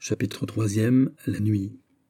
Chapitre 3e. La nuit.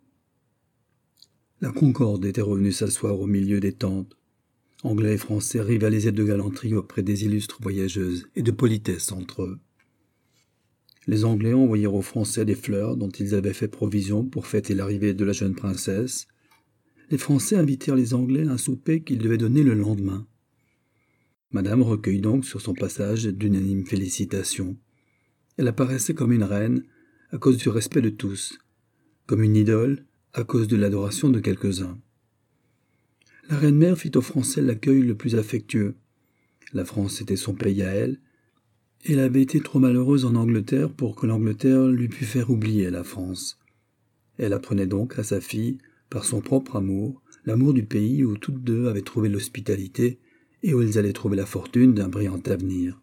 La Concorde était revenue s'asseoir au milieu des tentes. Anglais et Français rivalisaient de galanterie auprès des illustres voyageuses et de politesse entre eux. Les Anglais envoyèrent aux Français des fleurs dont ils avaient fait provision pour fêter l'arrivée de la jeune princesse. Les Français invitèrent les Anglais à un souper qu'ils devaient donner le lendemain. Madame recueillit donc sur son passage d'unanimes félicitations. Elle apparaissait comme une reine à cause du respect de tous, comme une idole à cause de l'adoration de quelques-uns. La reine-mère fit aux Français l'accueil le plus affectueux. La France était son pays à elle. Elle avait été trop malheureuse en Angleterre pour que l'Angleterre lui pût faire oublier la France. Elle apprenait donc à sa fille, par son propre amour, l'amour du pays où toutes deux avaient trouvé l'hospitalité et où elles allaient trouver la fortune d'un brillant avenir.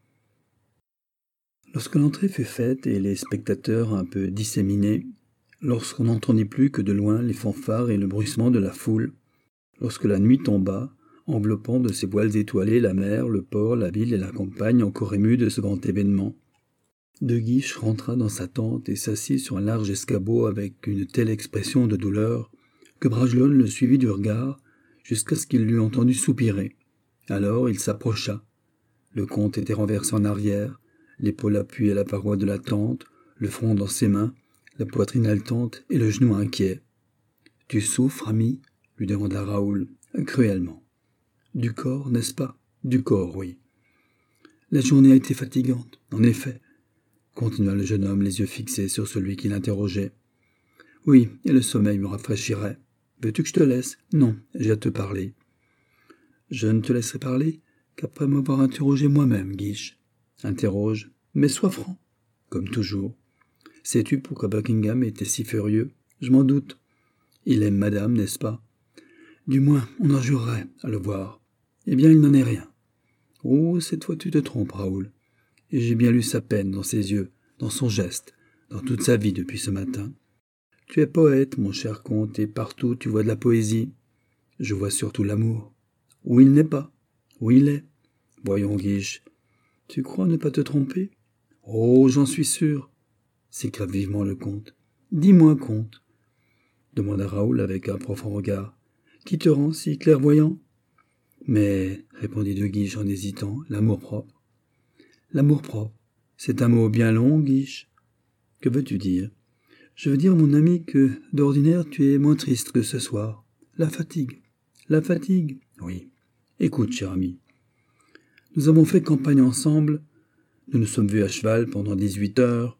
Lorsque l'entrée fut faite et les spectateurs un peu disséminés, lorsqu'on n'entendit plus que de loin les fanfares et le bruissement de la foule, lorsque la nuit tomba, enveloppant de ses voiles étoilés la mer, le port, la ville et la campagne encore émus de ce grand événement, De Guiche rentra dans sa tente et s'assit sur un large escabeau avec une telle expression de douleur que Bragelonne le suivit du regard jusqu'à ce qu'il l'eût entendu soupirer. Alors il s'approcha. Le comte était renversé en arrière, l'épaule appuyée à la paroi de la tente, le front dans ses mains, la poitrine haletante et le genou inquiet. « Tu souffres, ami ?» lui demanda Raoul, cruellement. « Du corps, n'est-ce pas ? Du corps, oui. » « La journée a été fatigante, en effet, » continua le jeune homme, les yeux fixés sur celui qui l'interrogeait. « Oui, et le sommeil me rafraîchirait. Veux-tu que je te laisse ? Non, j'ai à te parler. »« Je ne te laisserai parler qu'après m'avoir interrogé moi-même, Guiche. » »« Interroge, mais sois franc, comme toujours. Sais-tu pourquoi Buckingham était si furieux ? Je m'en doute. Il aime madame, n'est-ce pas ? Du moins, on en jurerait, à le voir. Eh bien, il n'en est rien. Oh, cette fois tu te trompes, Raoul. Et j'ai bien lu sa peine dans ses yeux, dans son geste, dans toute sa vie depuis ce matin. Tu es poète, mon cher comte, et partout tu vois de la poésie. Je vois surtout l'amour. Où il n'est pas, où il est. Voyons, Guiche, tu crois ne pas te tromper ? Oh, j'en suis sûr, s'écria vivement le comte. Dis-moi, comte, demanda Raoul avec un profond regard. Qui te rend si clairvoyant ? Mais, répondit De Guiche en hésitant, l'amour-propre. L'amour-propre, c'est un mot bien long, Guiche. Que veux-tu dire ? Je veux dire, mon ami, que d'ordinaire tu es moins triste que ce soir. La fatigue. La fatigue ? Oui. Écoute, cher ami. Nous avons fait campagne ensemble. Nous nous sommes vus à cheval pendant 18 heures.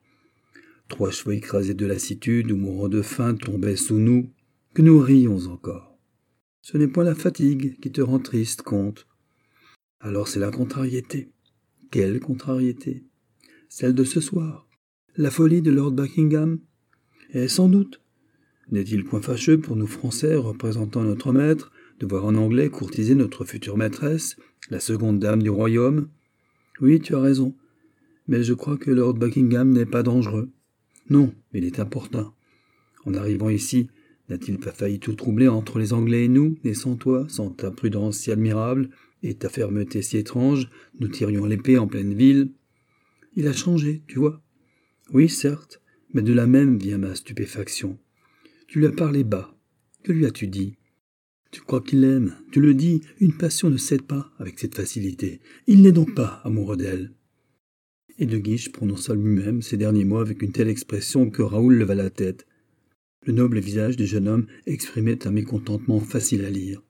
3 chevaux écrasés de lassitude ou mourant de faim tombaient sous nous, que nous rions encore. Ce n'est point la fatigue qui te rend triste, comte. Alors c'est la contrariété. Quelle contrariété ? Celle de ce soir. La folie de Lord Buckingham ? Et sans doute. N'est-il point fâcheux pour nous Français, représentant notre maître, de voir un Anglais courtiser notre future maîtresse, la seconde dame du royaume ? Oui, tu as raison. Mais je crois que Lord Buckingham n'est pas dangereux. Non, il est importun. En arrivant ici, n'a-t-il pas failli tout troubler entre les Anglais et nous, et sans toi, sans ta prudence si admirable et ta fermeté si étrange, nous tirions l'épée en pleine ville ? Il a changé, tu vois. Oui, certes, mais de là même vient ma stupéfaction. Tu lui as parlé bas. Que lui as-tu dit ? Tu crois qu'il l'aime ? Tu le dis, une passion ne cède pas avec cette facilité. Il n'est donc pas amoureux d'elle. Et De Guiche prononça lui-même ces derniers mots avec une telle expression que Raoul leva la tête. Le noble visage du jeune homme exprimait un mécontentement facile à lire.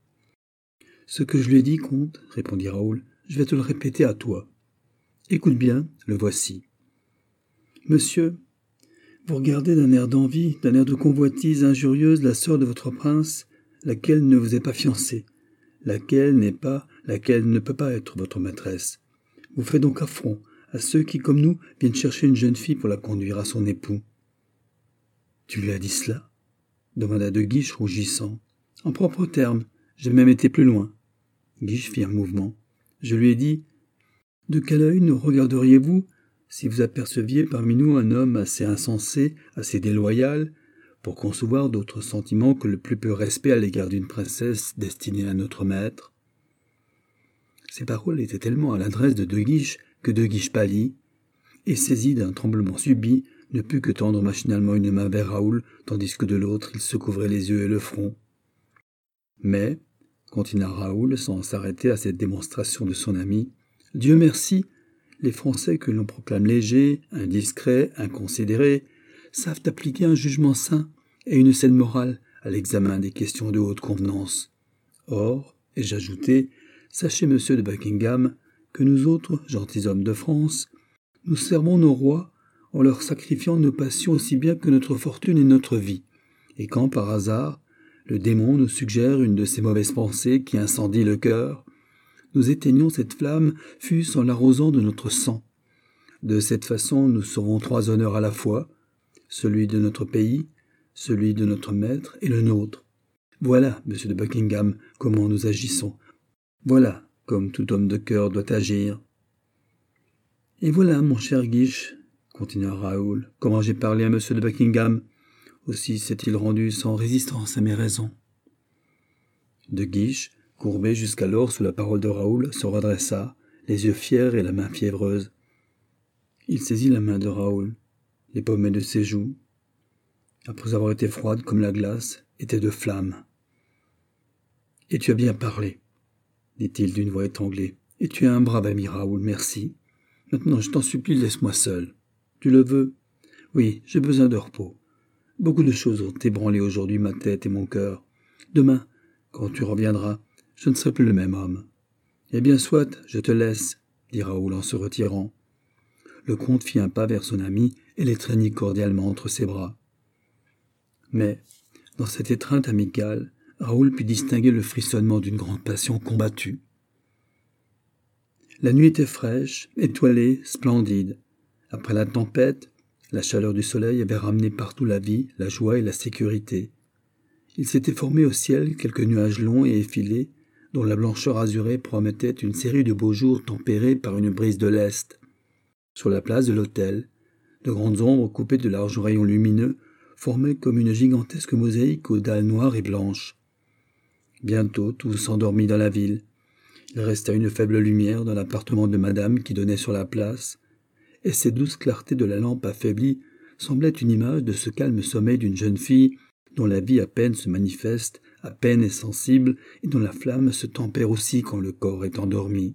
« Ce que je lui ai dit, comte, répondit Raoul, je vais te le répéter à toi. Écoute bien, le voici. Monsieur, vous regardez d'un air d'envie, d'un air de convoitise injurieuse la sœur de votre prince, laquelle ne vous est pas fiancée, laquelle ne peut pas être votre maîtresse. Vous faites donc affront à ceux qui, comme nous, viennent chercher une jeune fille pour la conduire à son époux. » « Tu lui as dit cela ?» demanda De Guiche rougissant. « En propres termes, j'ai même été plus loin. » Guiche fit un mouvement. Je lui ai dit « De quel œil nous regarderiez-vous si vous aperceviez parmi nous un homme assez insensé, assez déloyal, pour concevoir d'autres sentiments que le plus peu respect à l'égard d'une princesse destinée à notre maître ?» Ces paroles étaient tellement à l'adresse de De Guiche que De Guiche pâlit et, saisi d'un tremblement subit, ne put que tendre machinalement une main vers Raoul, tandis que de l'autre il se couvrait les yeux et le front. Mais, continua Raoul sans s'arrêter à cette démonstration de son ami, Dieu merci, les Français que l'on proclame légers, indiscrets, inconsidérés, savent appliquer un jugement sain et une saine morale à l'examen des questions de haute convenance. Or, et j'ajoutais, sachez, monsieur de Buckingham, que nous autres, gentilshommes de France, nous servons nos rois en leur sacrifiant nos passions aussi bien que notre fortune et notre vie, et quand, par hasard, le démon nous suggère une de ces mauvaises pensées qui incendient le cœur, nous éteignons cette flamme, fût-ce en l'arrosant de notre sang. De cette façon, nous saurons 3 honneurs à la fois, celui de notre pays, celui de notre maître et le nôtre. Voilà, monsieur de Buckingham, comment nous agissons. Voilà comme tout homme de cœur doit agir. Et voilà, mon cher Guiche, continua Raoul, comment j'ai parlé à monsieur de Buckingham. Aussi s'est-il rendu sans résistance à mes raisons. De Guiche, courbé jusqu'alors sous la parole de Raoul, se redressa, les yeux fiers et la main fiévreuse. Il saisit la main de Raoul, les pommets de ses joues, après avoir été froide comme la glace, étaient de flamme. « Et tu as bien parlé, » dit-il d'une voix étranglée. « Et tu es un brave ami, Raoul, merci. Maintenant, je t'en supplie, laisse-moi seul. Tu le veux ? Oui, j'ai besoin de repos. Beaucoup de choses ont ébranlé aujourd'hui ma tête et mon cœur. Demain, quand tu reviendras, je ne serai plus le même homme. »« Eh bien, soit, je te laisse, » dit Raoul en se retirant. Le comte fit un pas vers son ami et l'étreignit cordialement entre ses bras. Mais, dans cette étreinte amicale, Raoul put distinguer le frissonnement d'une grande passion combattue. La nuit était fraîche, étoilée, splendide. Après la tempête, la chaleur du soleil avait ramené partout la vie, la joie et la sécurité. Il s'était formé au ciel quelques nuages longs et effilés, dont la blancheur azurée promettait une série de beaux jours tempérés par une brise de l'Est. Sur la place de l'hôtel, de grandes ombres coupées de larges rayons lumineux formaient comme une gigantesque mosaïque aux dalles noires et blanches. Bientôt tout s'endormit dans la ville. Il resta une faible lumière dans l'appartement de madame qui donnait sur la place, et ces douces clartés de la lampe affaiblie semblaient une image de ce calme sommeil d'une jeune fille dont la vie à peine se manifeste, à peine est sensible, et dont la flamme se tempère aussi quand le corps est endormi.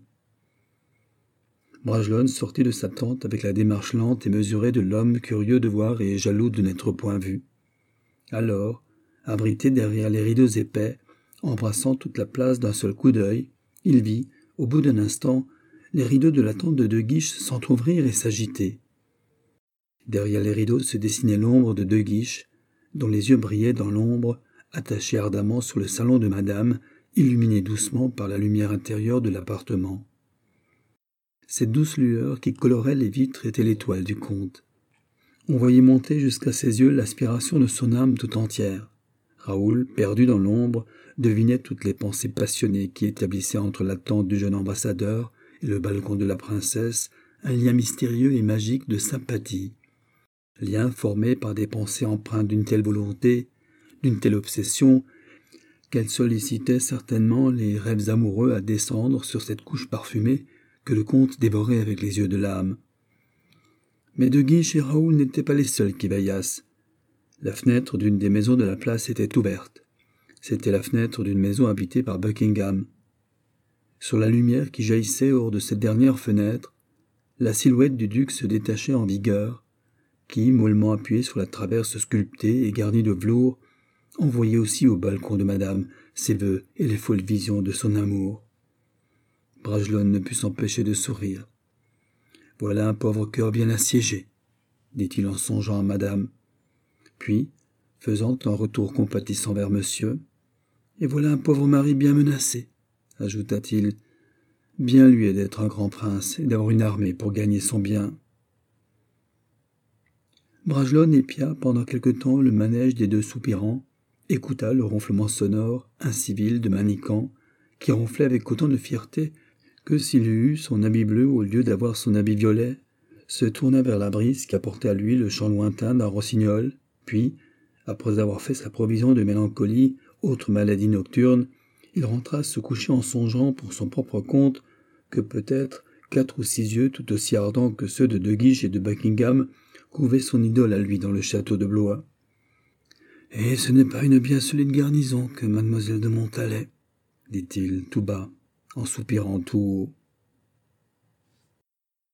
Bragelonne sortit de sa tente avec la démarche lente et mesurée de l'homme curieux de voir et jaloux de n'être point vu. Alors, abrité derrière les rideaux épais, embrassant toute la place d'un seul coup d'œil, il vit, au bout d'un instant, les rideaux de la tente de De Guiche s'entr'ouvrir et s'agiter. Derrière les rideaux se dessinait l'ombre de De Guiche, dont les yeux brillaient dans l'ombre, attachés ardemment sur le salon de madame, illuminé doucement par la lumière intérieure de l'appartement. Cette douce lueur qui colorait les vitres était l'étoile du comte. On voyait monter jusqu'à ses yeux l'aspiration de son âme tout entière. Raoul, perdu dans l'ombre, devinait toutes les pensées passionnées qui établissaient entre la tente du jeune ambassadeur et le balcon de la princesse un lien mystérieux et magique de sympathie. Lien formé par des pensées empreintes d'une telle volonté, d'une telle obsession, qu'elle sollicitait certainement les rêves amoureux à descendre sur cette couche parfumée que le comte dévorait avec les yeux de l'âme. Mais De Guiche et Raoul n'étaient pas les seuls qui veillassent. La fenêtre d'une des maisons de la place était ouverte. C'était la fenêtre d'une maison habitée par Buckingham. Sur la lumière qui jaillissait hors de cette dernière fenêtre, la silhouette du duc se détachait en vigueur, qui, mollement appuyé sur la traverse sculptée et garnie de velours, envoyait aussi au balcon de madame ses vœux et les folles visions de son amour. Bragelonne ne put s'empêcher de sourire. « Voilà un pauvre cœur bien assiégé, » dit-il en songeant à madame. Puis, faisant un retour compatissant vers monsieur, « Et voilà un pauvre mari bien menacé, » ajouta-t-il. « Bien lui est d'être un grand prince et d'avoir une armée pour gagner son bien. » Bragelonne épia pendant quelque temps le manège des deux soupirants, écouta le ronflement sonore, incivil de Manicamp, qui ronflait avec autant de fierté que s'il eût eu son habit bleu au lieu d'avoir son habit violet, se tourna vers la brise qui apportait à lui le chant lointain d'un rossignol, puis, après avoir fait sa provision de mélancolie, autre maladie nocturne, il rentra se coucher en songeant pour son propre compte que peut-être 4 ou 6 yeux tout aussi ardents que ceux de De Guiche et de Buckingham couvait son idole à lui dans le château de Blois. « Et ce n'est pas une bien solide garnison que mademoiselle de Montalais, dit-il tout bas, en soupirant tout haut.